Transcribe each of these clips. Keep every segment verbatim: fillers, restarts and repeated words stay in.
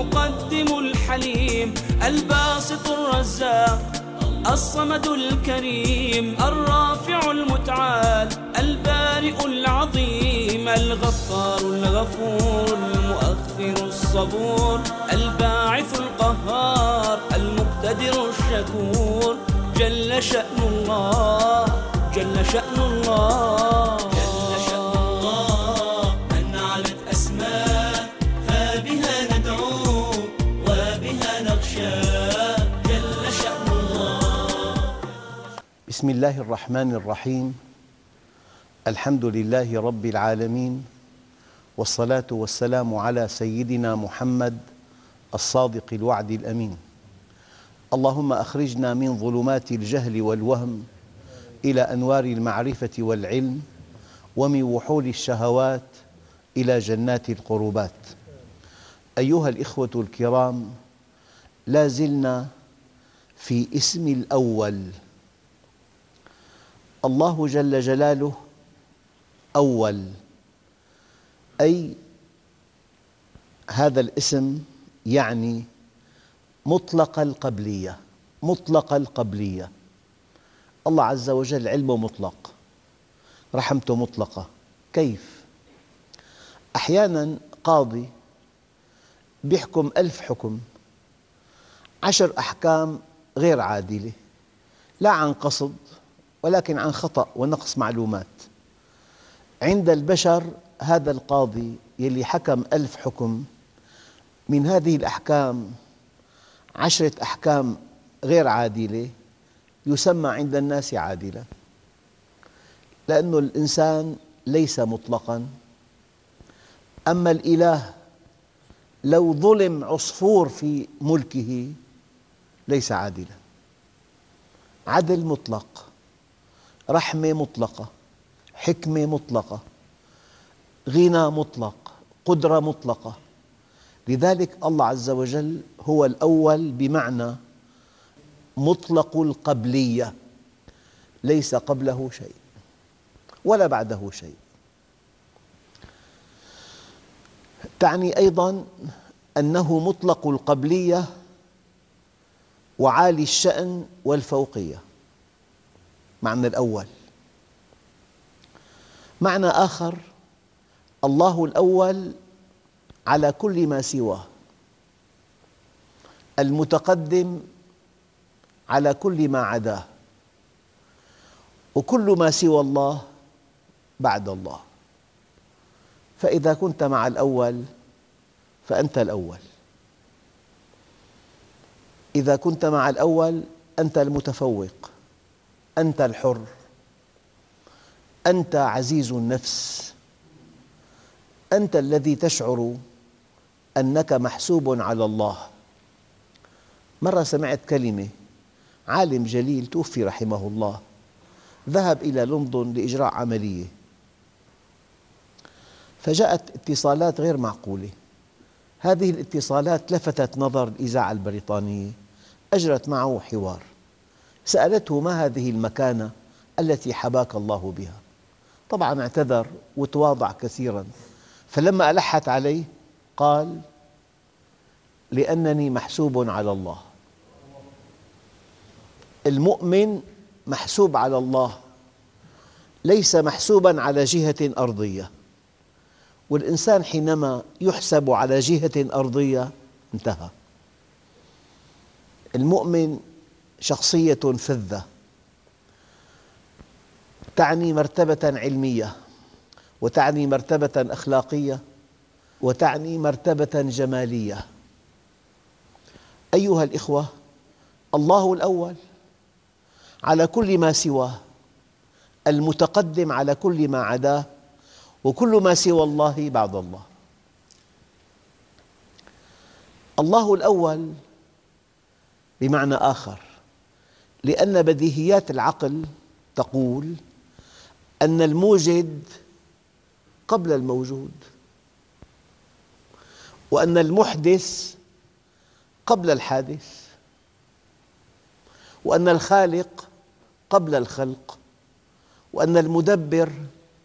المقدم الحليم الباسط الرزاق الصمد الكريم الرافع المتعال البارئ العظيم الغفار الغفور المؤخر الصبور الباعث القهار المقتدر الشكور جل شأن الله جل شأن الله جل شأن الله من علت أسماء فبها ندعو وبها نخشى جل شأن الله. بسم الله الرحمن الرحيم. الحمد لله رب العالمين، والصلاة والسلام على سيدنا محمد الصادق الوعد الأمين. اللهم أخرجنا من ظلمات الجهل والوهم إلى أنوار المعرفة والعلم، ومن وحول الشهوات إلى جنات القربات. أيها الإخوة الكرام، لا زلنا في اسم الأول. الله جل جلاله أول، أي هذا الاسم يعني مطلق القبلية. مطلق القبلية، الله عز وجل علمه مطلق، رحمته مطلقة. كيف؟ أحياناً قاضي يحكم ألف حكم، عشر أحكام غير عادلة، لا عن قصد ولكن عن خطأ ونقص معلومات. عند البشر هذا القاضي يلي حكم ألف حكم، من هذه الأحكام عشرة أحكام غير عادلة، يسمى عند الناس عادلاً، لأن الإنسان ليس مطلقاً. أما الإله لو ظلم عصفور في ملكه ليس عادلاً. عدل مطلق، رحمة مطلقة، حكمة مطلقة، غنى مطلق، قدرة مطلقة. لذلك الله عز وجل هو الأول بمعنى مطلق القبلية، ليس قبله شيء ولا بعده شيء. تعني أيضاً أنه مطلق القبلية وعالي الشأن والفوقية، معنى الأول. معنى آخر، الله الأول على كل ما سواه، المتقدم على كل ما عداه، وكل ما سوى الله بعد الله. فإذا كنت مع الأول فأنت الأول، إذا كنت مع الأول أنت المتفوق، أنت الحر، أنت عزيز النفس، أنت الذي تشعر أنك محسوب على الله. مرة سمعت كلمة، عالم جليل توفي رحمه الله، ذهب إلى لندن لإجراء عملية، فجاءت اتصالات غير معقولة. هذه الاتصالات لفتت نظر الإذاعة البريطانية، أجرت معه حوار، سألته: ما هذه المكانة التي حباك الله بها؟ طبعاً اعتذر وتواضع كثيراً، فلما ألحت عليه قال: لأنني محسوب على الله. المؤمن محسوب على الله، ليس محسوباً على جهة أرضية. والإنسان حينما يحسب على جهة أرضية انتهى. المؤمن شخصية فذة، تعني مرتبة علمية، وتعني مرتبة أخلاقية، وتعني مرتبة جمالية. أيها الإخوة، الله الأول على كل ما سواه، المتقدم على كل ما عداه، وكل ما سوى الله بعد الله. الله الأول بمعنى آخر، لأن بديهيات العقل تقول أن الموجد قبل الموجود، وأن المحدث قبل الحادث، وأن الخالق قبل الخلق، وأن المدبر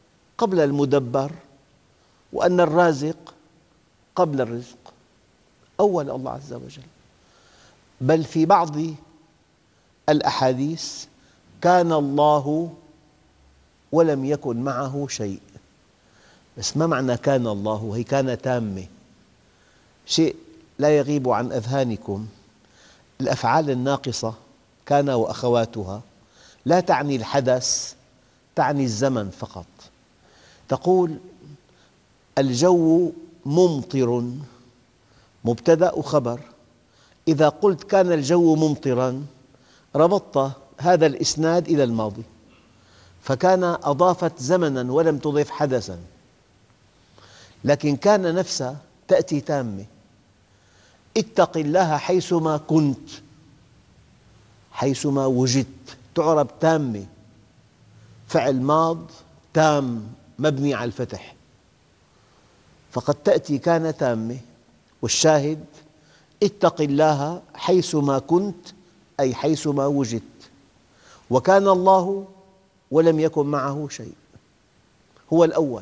قبل المدبر، وأن الرازق قبل الرزق. أول الله عز وجل. بل في بعض الأحاديث كان الله ولم يكن معه شيء. بس ما معنى كان الله؟ هي كان تامة، شيء لا يغيب عن أذهانكم. الأفعال الناقصة كان وأخواتها لا تعني الحدث، تعني الزمن فقط. تقول الجو ممطر، مبتدأ وخبر. إذا قلت كان الجو ممطراً ربطت هذا الإسناد إلى الماضي، فكان أضافت زمناً ولم تضف حدثاً. لكن كان نفسها تأتي تامة. اتق الله حيثما كنت، حيثما وجدت، تعرب تامة، فعل ماض تام مبني على الفتح، فقد تأتي كان تامة. والشاهد اتق الله حيثما كنت، أي حيثما وجدت. وكان الله ولم يكن معه شيء. هو الأول،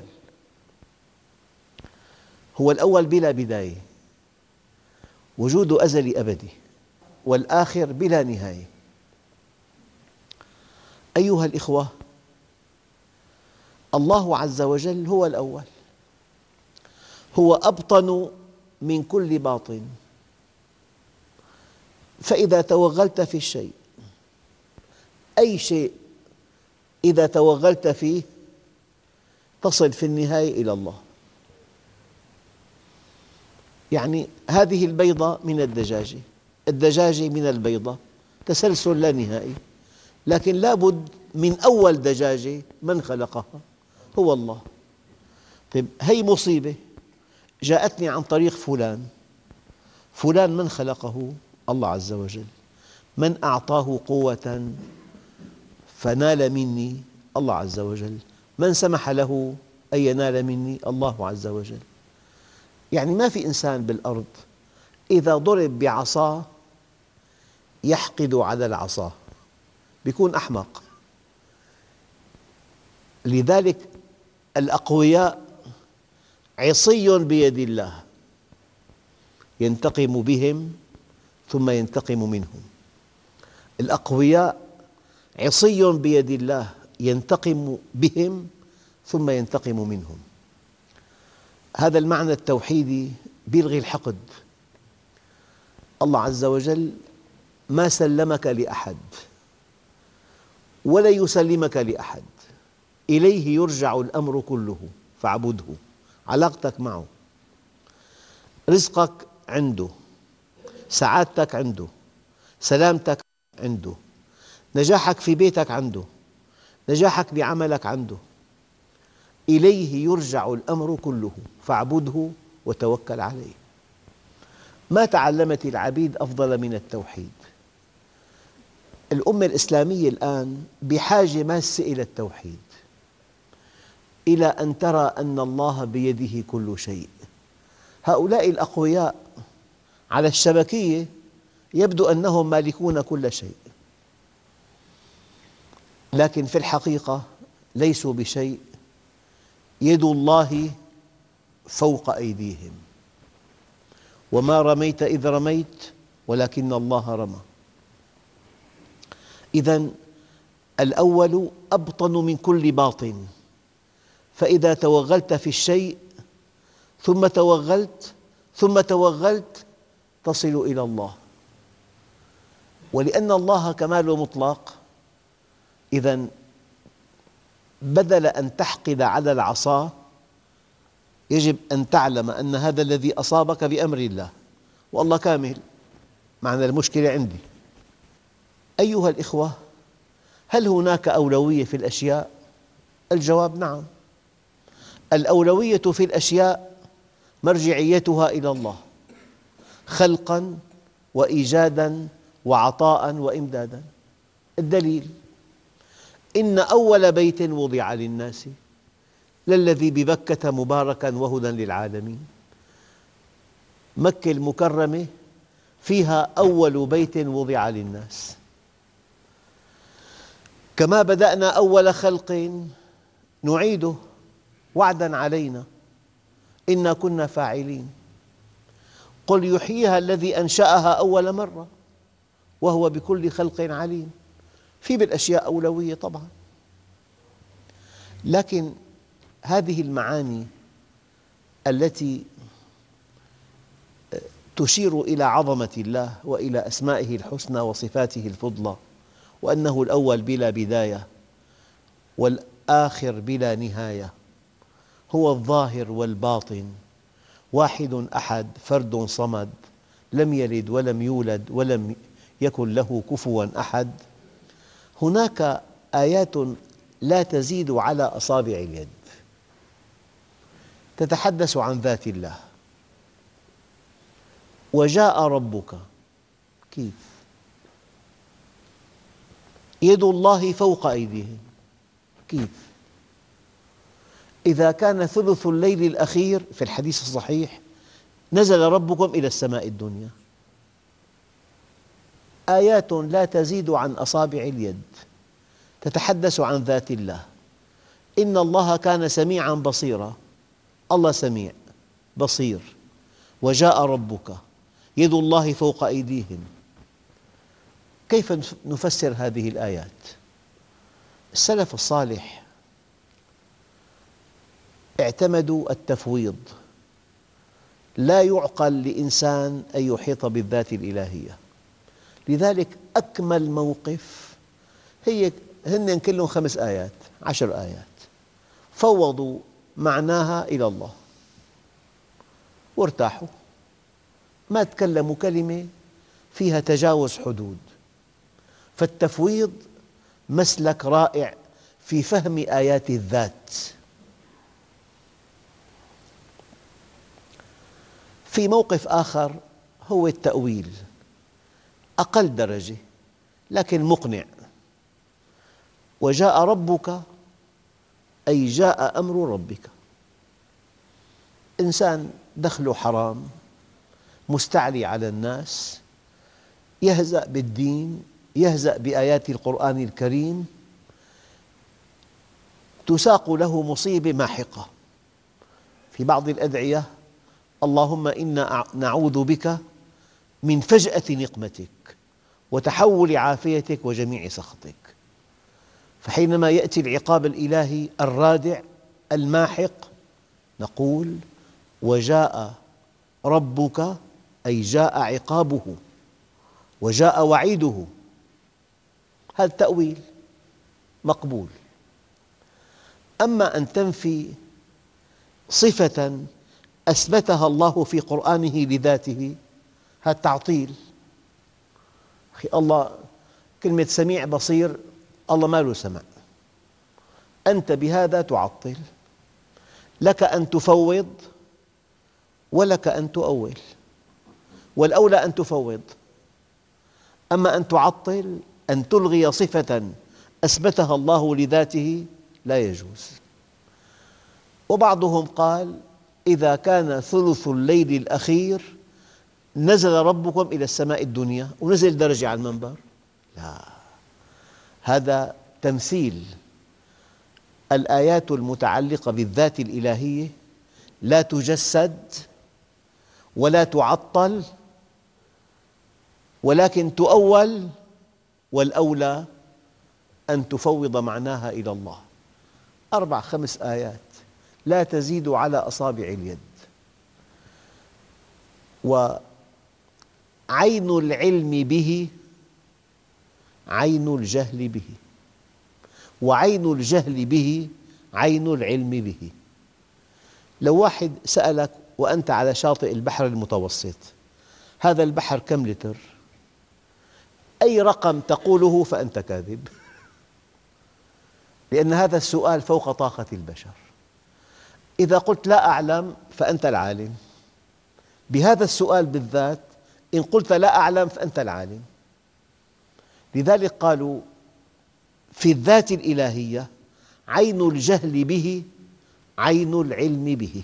هو الأول بلا بداية، وجود أزلي أبدي، والآخر بلا نهاية. أيها الإخوة، الله عز وجل هو الأول، هو أبطن من كل باطن. فإذا توغلت في الشيء، أي شيء إذا توغلت فيه تصل في النهاية إلى الله. يعني هذه البيضة من الدجاجة، الدجاجة من البيضة، تسلسل لا نهائي. لكن لا بد من أول دجاجة من خلقها؟ هو الله. طيب هي مصيبة جاءتني عن طريق فلان، فلان من خلقه؟ الله عز وجل. من أعطاه قوة فنال مني؟ الله عز وجل. من سمح له أن ينال مني؟ الله عز وجل. يعني ما في إنسان بالأرض إذا ضرب بعصاه يحقد على العصا، يكون أحمق. لذلك الأقوياء عصي بيد الله، ينتقم بهم ثم ينتقم منهم. الأقوياء عصي بيد الله، ينتقم بهم ثم ينتقم منهم. هذا المعنى التوحيدي يلغي الحقد. الله عز وجل ما سلمك لأحد ولا يسلمك لأحد، إليه يرجع الأمر كله فاعبده. علاقتك معه، رزقك عنده، سعادتك عنده، سلامتك عنده، نجاحك في بيتك عنده، نجاحك بعملك عنده. إليه يرجع الأمر كله فاعبده وتوكل عليه. ما تعلمت العبيد أفضل من التوحيد. الأمة الإسلامية الآن بحاجة ماسة إلى التوحيد، إلى أن ترى أن الله بيده كل شيء. هؤلاء الأقوياء على الشبكية يبدو أنهم مالكون كل شيء، لكن في الحقيقة ليسوا بشيء. يد الله فوق أيديهم، وما رميت إذ رميت ولكن الله رمى. إذن الأول أبطن من كل باطن. فإذا توغلت في الشيء ثم توغلت ثم توغلت تصل إلى الله. ولأن الله كمال مطلق، إذن بدل أن تحقد على العصا يجب أن تعلم أن هذا الذي أصابك بأمر الله، والله كامل، معنى المشكلة عندي. أيها الإخوة، هل هناك أولوية في الأشياء؟ الجواب نعم. الأولوية في الأشياء مرجعيتها إلى الله، خلقاً وإيجاداً وعطاء وإمدادا. الدليل: إن أول بيت وضع للناس للذي ببكة مباركاً وهدى للعالمين. مكة المكرمة فيها أول بيت وضع للناس. كما بدأنا أول خلق نعيده وعداً علينا إنا كنا فاعلين. قل يحييها الذي أنشأها أول مرة وهو بكل خلق عليم. في بالأشياء أولوية طبعا، لكن هذه المعاني التي تشير إلى عظمة الله وإلى أسمائه الحسنى وصفاته الفضلى، وأنه الأول بلا بداية والآخر بلا نهاية، هو الظاهر والباطن، واحد أحد فرد صمد، لم يلد ولم يولد ولم يكن له كفواً أحد. هناك آيات لا تزيد على أصابع اليد تتحدث عن ذات الله. وجاء ربك، كيف؟ يد الله فوق أيديهم، كيف؟ إذا كان ثلث الليل الأخير في الحديث الصحيح نزل ربكم إلى السماء الدنيا. آيات لا تزيد عن أصابع اليد تتحدث عن ذات الله. إن الله كان سميعاً بصيراً، الله سميع بصير. وجاء ربك، يد الله فوق أيديهم. كيف نفسر هذه الآيات؟ السلف الصالح اعتمدوا التفويض. لا يعقل لإنسان أن يحيط بالذات الإلهية، لذلك أكمل موقف هي هن كلهم خمس آيات عشر آيات فوضوا معناها إلى الله وارتاحوا، ما تكلموا كلمة فيها تجاوز حدود. فالتفويض مسلك رائع في فهم آيات الذات. في موقف آخر هو التأويل، أقل درجة لكن مقنع. وجاء ربك أي جاء أمر ربك. إنسان دخله حرام، مستعلي على الناس، يهزأ بالدين، يهزأ بآيات القرآن الكريم، تساق له مصيبة ماحقة. في بعض الأدعية: اللهم إنا نعوذ بك من فجأة نقمتك وتحول عافيتك وجميع سخطك. فحينما يأتي العقاب الإلهي الرادع الماحق نقول: وجاء ربك أي جاء عقابه وجاء وعيده. هذا التأويل مقبول. أما أن تنفي صفة أثبتها الله في قرآنه لذاته، هذا تعطيل. أخي الله كلمة سميع بصير، الله ما له سمع، أنت بهذا تعطل. لك أن تفوض ولك أن تؤول، والأولى أن تفوض. أما أن تعطل، أن تلغي صفة أثبتها الله لذاته، لا يجوز. وبعضهم قال: إذا كان ثلث الليل الأخير نزل ربكم إلى السماء الدنيا، ونزل درجة على المنبر. لا، هذا تمثيل. الآيات المتعلقة بالذات الإلهية لا تجسد ولا تعطل، ولكن تؤول، والأولى أن تفوض معناها إلى الله. أربع خمس آيات لا تزيد على أصابع اليد. وعين العلم به عين الجهل به، وعين الجهل به عين العلم به. لو واحد سألك وأنت على شاطئ البحر المتوسط: هذا البحر كم لتر؟ أي رقم تقوله فأنت كاذب، لأن هذا السؤال فوق طاقة البشر. إذا قلت لا أعلم فأنت العالم. بهذا السؤال بالذات إن قلت لا أعلم فأنت العالم. لذلك قالوا في الذات الإلهية: عين الجهل به عين العلم به،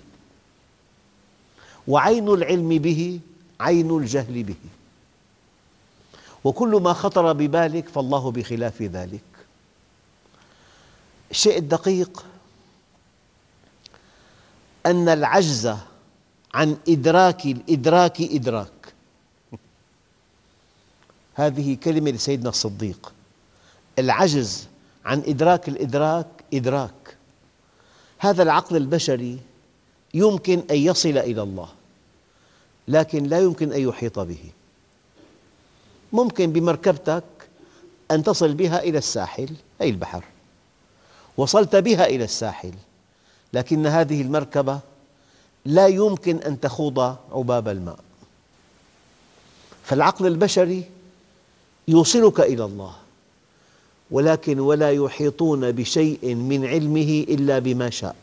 وعين العلم به عين الجهل به. وكل ما خطر ببالك فالله بخلاف ذلك. الشيء الدقيق أن العجز عن إدراك الإدراك إدراك. هذه كلمة لسيدنا الصديق. العجز عن إدراك الإدراك إدراك. هذا العقل البشري يمكن أن يصل إلى الله، لكن لا يمكن أن يحيط به. ممكن بمركبتك أن تصل بها إلى الساحل، أي البحر، وصلت بها إلى الساحل، لكن هذه المركبة لا يمكن أن تخوض عباب الماء. فالعقل البشري يوصلك إلى الله، ولكن ولا يحيطون بشيء من علمه إلا بما شاء.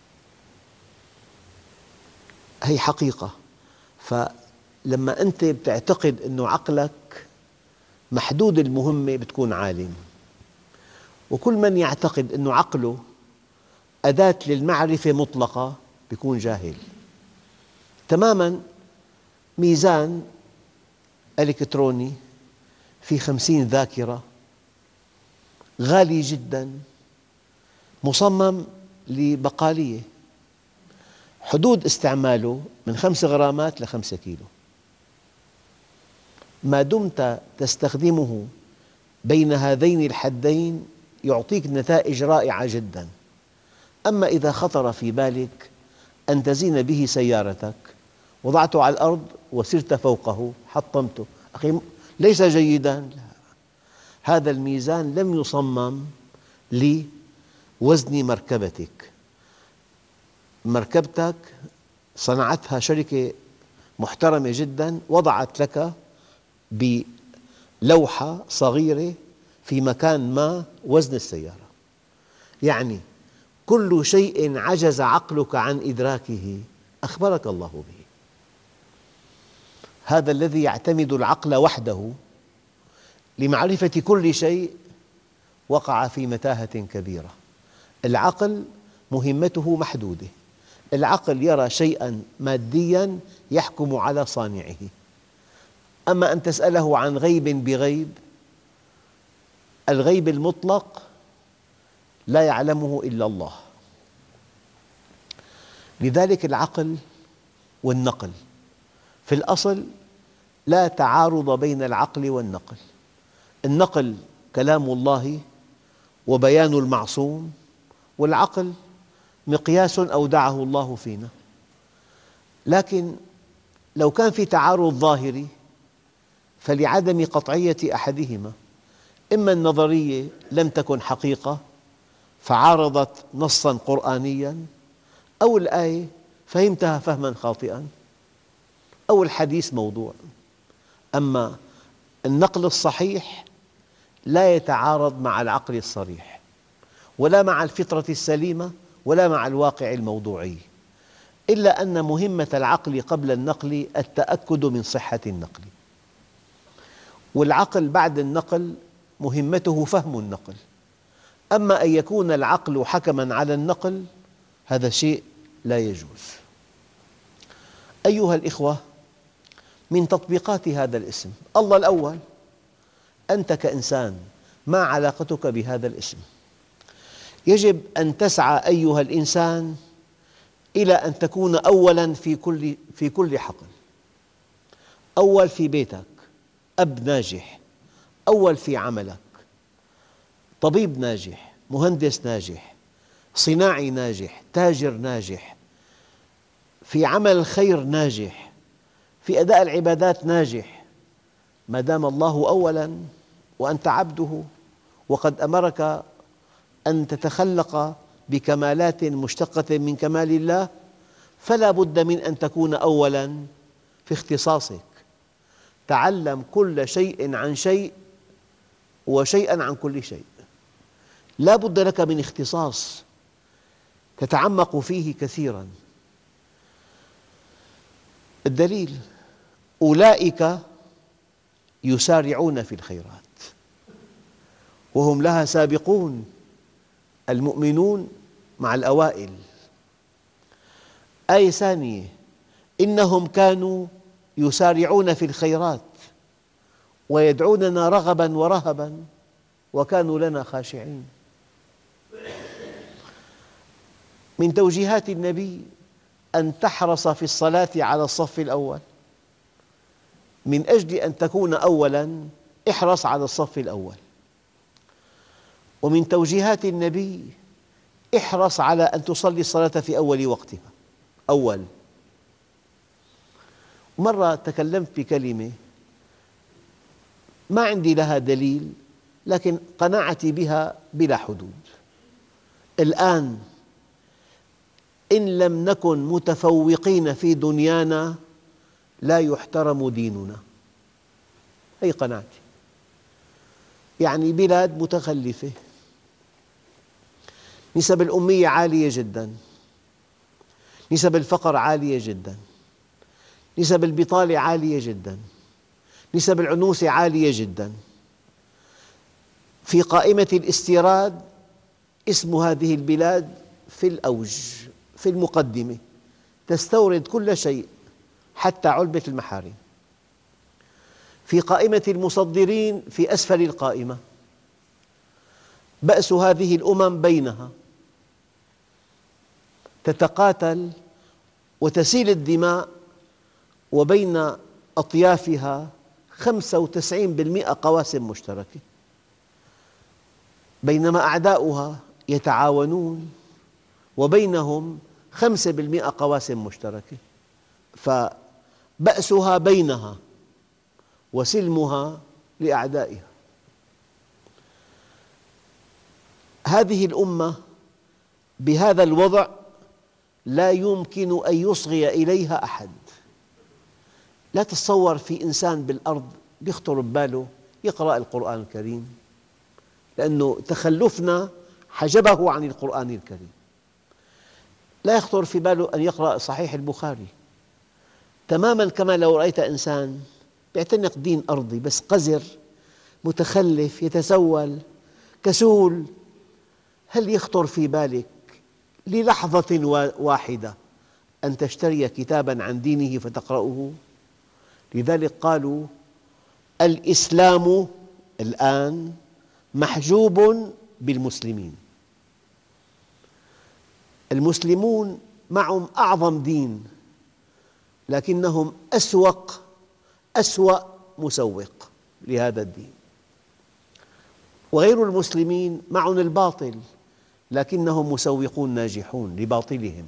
هي حقيقة. فلما أنت بتعتقد أن عقلك محدود المهمة بتكون عالم، وكل من يعتقد أن عقله أداة للمعرفة مطلقة بيكون جاهل تماماً. ميزان إلكتروني في خمسين ذاكرة غالي جداً، مصمم لبقالية، حدود استعماله من خمس غرامات لخمسة كيلو. ما دمت تستخدمه بين هذين الحدين يعطيك نتائج رائعة جداً. أما إذا خطر في بالك أن تزين به سيارتك، وضعته على الأرض وسرت فوقه حطمته، أخي ليس جيداً. هذا الميزان لم يصمم لوزن مركبتك. مركبتك صنعتها شركة محترمة جداً، وضعت لك بلوحة صغيرة في مكان ما وزن السيارة. يعني كل شيء عجز عقلك عن إدراكه أخبرك الله به. هذا الذي يعتمد العقل وحده لمعرفة كل شيء وقع في متاهة كبيرة. العقل مهمته محدودة. العقل يرى شيئاً مادياً يحكم على صانعه. أما أن تسأله عن غيب بغيب، الغيب المطلق لا يعلمه إلا الله. لذلك العقل والنقل في الأصل لا تعارض بين العقل والنقل. النقل كلام الله وبيان المعصوم، والعقل مقياس أودعه الله فينا. لكن لو كان في تعارض ظاهري فلعدم قطعية أحدهما، إما النظرية لم تكن حقيقة فعارضت نصاً قرآنياً، أو الآية فهمتها فهماً خاطئاً، أو الحديث موضوع. أما النقل الصحيح لا يتعارض مع العقل الصريح، ولا مع الفطرة السليمة، ولا مع الواقع الموضوعي، إلا أن مهمة العقل قبل النقل التأكد من صحة النقل، والعقل بعد النقل مهمته فهم النقل. أما أن يكون العقل حكماً على النقل هذا شيء لا يجوز. أيها الإخوة، من تطبيقات هذا الاسم الله الأول، أنت كإنسان ما علاقتك بهذا الاسم؟ يجب أن تسعى أيها الإنسان إلى أن تكون أولاً في كل في كل حقل. أول في بيتك، أب ناجح، أول في عملك، طبيب ناجح، مهندس ناجح، صناعي ناجح، تاجر ناجح، في عمل الخير ناجح، في أداء العبادات ناجح، ما دام الله أولاً وأنت عبده، وقد أمرك أن تتخلق بكمالات مشتقة من كمال الله، فلا بد من أن تكون أولاً في اختصاصك. تعلم كل شيء عن شيء وشيئاً عن كل شيء. لا بد لك من اختصاص تتعمق فيه كثيراً. الدليل: أولئك يسارعون في الخيرات وهم لها سابقون، المؤمنون مع الأوائل. آية ثانية: إنهم كانوا يسارعون في الخيرات ويدعوننا رغباً ورهباً وكانوا لنا خاشعين. من توجيهات النبي أن تحرص في الصلاة على الصف الأول. من أجل أن تكون أولاً احرص على الصف الأول. ومن توجيهات النبي احرص على أن تصلي الصلاة في أول وقتها. أول مرة تكلمت بكلمة ما عندي لها دليل، لكن قناعتي بها بلا حدود. الآن إن لم نكن متفوقين في دنيانا لا يحترم ديننا. هذه قناعتي. يعني بلاد متخلفة، نسب الأمية عالية جداً، نسب الفقر عالية جداً، نسب البطالة عالية جداً، نسب العنوسة عالية جداً. في قائمة الاستيراد اسم هذه البلاد في الأوج، في المقدمة، تستورد كل شيء حتى علبة المحارم. في قائمة المصدرين في أسفل القائمة. بأس هذه الأمم بينها، تتقاتل وتسيل الدماء، وبين أطيافها خمسة وتسعين بالمئة قواسم مشتركة، بينما أعداؤها يتعاونون وبينهم خمسة بالمئة قواسم مشتركة. فبأسها بينها وسلمها لأعدائها. هذه الأمة بهذا الوضع لا يمكن أن يصغي إليها أحد. لا تتصور في إنسان بالأرض يخطر بباله يقرأ القرآن الكريم، لأن تخلفنا حجبه عن القرآن الكريم. لا يخطر في باله أن يقرأ صحيح البخاري، تماماً كما لو رأيت إنسان يعتنق دين أرضي بس قذر متخلف يتسول كسول. هل يخطر في بالك للحظة واحدة أن تشتري كتاباً عن دينه فتقرأه؟ لذلك قالوا الإسلام الآن محجوب بالمسلمين. المسلمون معهم أعظم دين، لكنهم أسوق أسوأ مسوق لهذا الدين. وغير المسلمين معهم الباطل، لكنهم مسوقون ناجحون لباطلهم.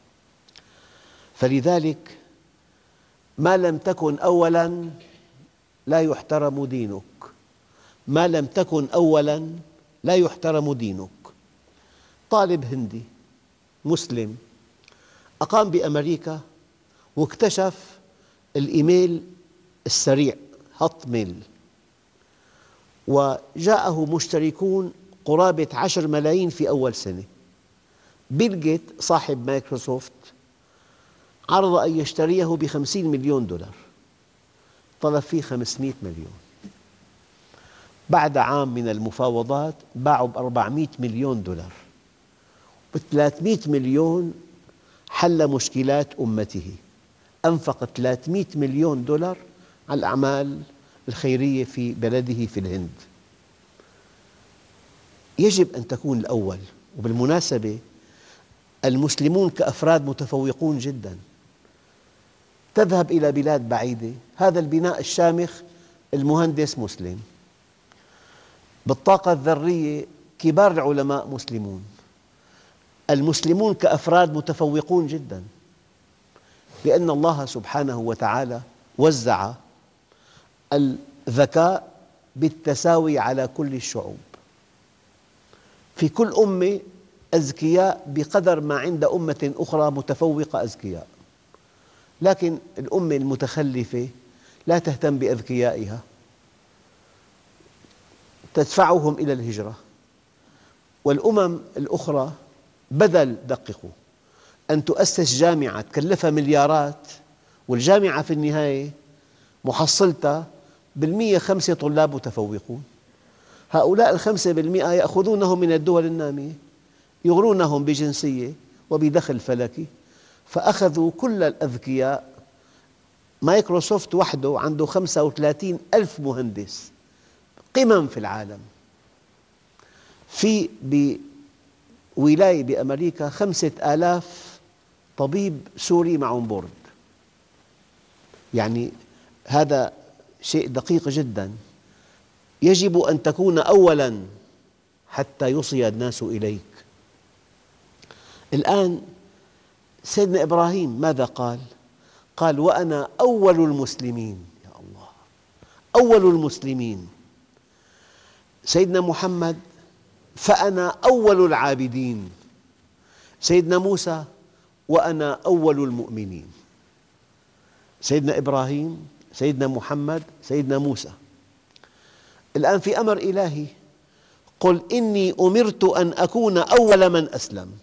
فلذلك ما لم تكن أولاً لا يحترم دينك، ما لم تكن أولاً لا يحترم دينك. طالب هندي مسلم أقام بأمريكا واكتشف الإيميل السريع هوت ميل، وجاءه مشتركون قرابة عشر ملايين في أول سنة. بيل جيت صاحب مايكروسوفت عرض أن يشتريه بخمسين مليون دولار، طلب فيه خمسمئة مليون. بعد عام من المفاوضات باعوا بأربعمئة مليون دولار، بثلاثمئة مليون حل مشكلات أمته. أنفق ثلاثمئة مليون دولار على الأعمال الخيرية في بلده في الهند. يجب أن تكون الأول. وبالمناسبة المسلمون كأفراد متفوقون جداً. تذهب إلى بلاد بعيدة، هذا البناء الشامخ المهندس مسلم، بالطاقة الذرية كبار العلماء مسلمون. المسلمون كأفراد متفوقون جداً، لأن الله سبحانه وتعالى وزع الذكاء بالتساوي على كل الشعوب. في كل أمة أذكياء بقدر ما عند أمة أخرى متفوقة أذكياء، لكن الأمة المتخلفة لا تهتم بأذكيائها، تدفعهم إلى الهجرة. والأمم الأخرى بدل دققوا أن تؤسس جامعة تكلفها مليارات، والجامعة في النهاية محصلتها بالمئة خمسة طلاب متفوقون. هؤلاء الخمسة بالمئة يأخذونهم من الدول النامية، يغرونهم بجنسية وبدخل فلكي، فأخذوا كل الأذكياء. مايكروسوفت وحده عنده خمسة وثلاثين ألف مهندس قمم في العالم. في بولاية بأمريكا خمسة آلاف طبيب سوري معه بورد، يعني هذا شيء دقيق جدا. يجب أن تكون أولاً حتى يوصي الناس إليك. الآن سيدنا إبراهيم ماذا قال؟ قال: وأنا أول المسلمين. يا الله، أول المسلمين. سيدنا محمد: فأنا أول العابدين. سيدنا موسى: وأنا أول المؤمنين. سيدنا إبراهيم، سيدنا محمد، سيدنا موسى. الآن في أمر إلهي: قل إني أمرت أن أكون أول من أسلم.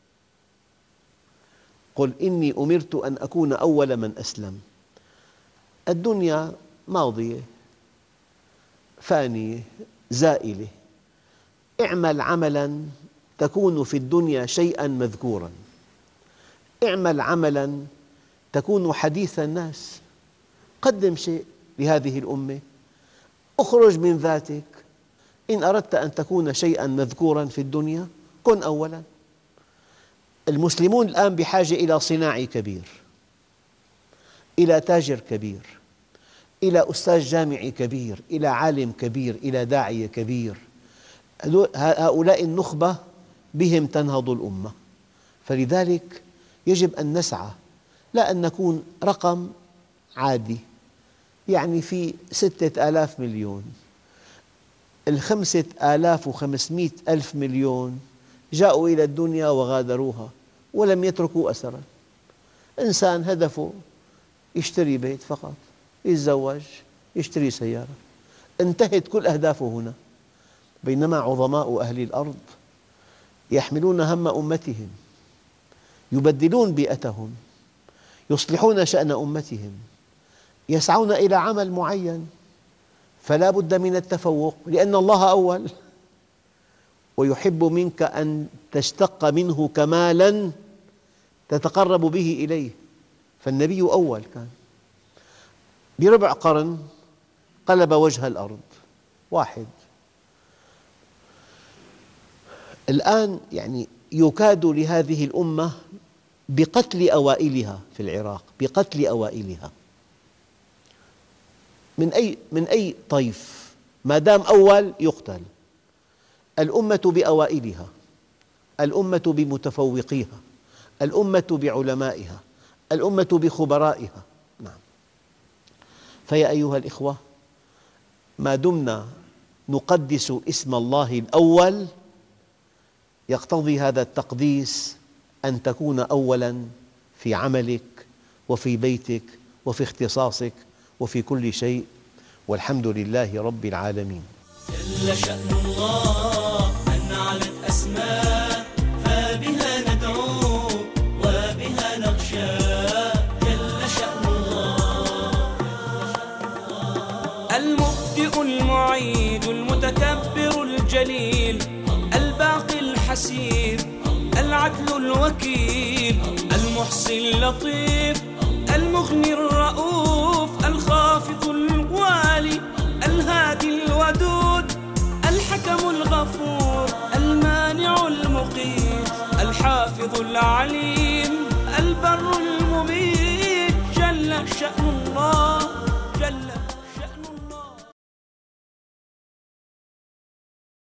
قل إني أمرت أن أكون أول من أسلم. الدنيا ماضية فانية زائلة، اعمل عملاً تكون في الدنيا شيئاً مذكوراً، اعمل عملاً تكون حديث الناس، قدم شيء لهذه الأمة، اخرج من ذاتك. إن أردت أن تكون شيئاً مذكوراً في الدنيا كن أولاً. المسلمون الآن بحاجة إلى صناعي كبير، إلى تاجر كبير، إلى أستاذ جامعي كبير، إلى عالم كبير، إلى داعية كبير. هؤلاء النخبة بهم تنهض الأمة. فلذلك يجب أن نسعى، لا أن نكون رقم عادي، يعني في ستة آلاف مليون. الخمسة آلاف وخمسمئة ألف مليون جاءوا إلى الدنيا وغادروها ولم يتركوا أثراً. إنسان هدفه يشتري بيت فقط، يتزوج، يشتري سيارة، انتهت كل أهدافه هنا. بينما عظماء أهل الأرض يحملون هم أمتهم، يبدلون بيئتهم، يصلحون شأن أمتهم، يسعون إلى عمل معين، فلا بد من التفوق، لأن الله أول، ويحب منك أن تشتق منه كمالاً تتقرب به إليه. فالنبي أول كان، بربع قرن قلب وجه الأرض، واحد. الآن يعني يكاد لهذه الأمة بقتل أوائلها في العراق، بقتل أوائلها من أي من أي طيف، ما دام أول يقتل. الأمة بأوائلها، الأمة بمتفوقيها، الأمة بعلمائها، الأمة بخبرائها. نعم. فيا أيها الإخوة، ما دمنا نقدس اسم الله الأول، يقتضي هذا التقديس أن تكون أولاً في عملك وفي بيتك وفي اختصاصك وفي كل شيء، والحمد لله رب العالمين. جل شأن الله أن علت أسماء، فبها ندعو وبها نخشى. جل شأن الله المبدئ المعيد المتكبر الجليل، الباقي الحسيب، العدل الوكيل، المحصي اللطيف، المغني الرؤوف، الخافض الوالي، الهادي الودود، الحكم الغفور، المانع المقيت، الحافظ العليم، البر المبيت. جل شأنه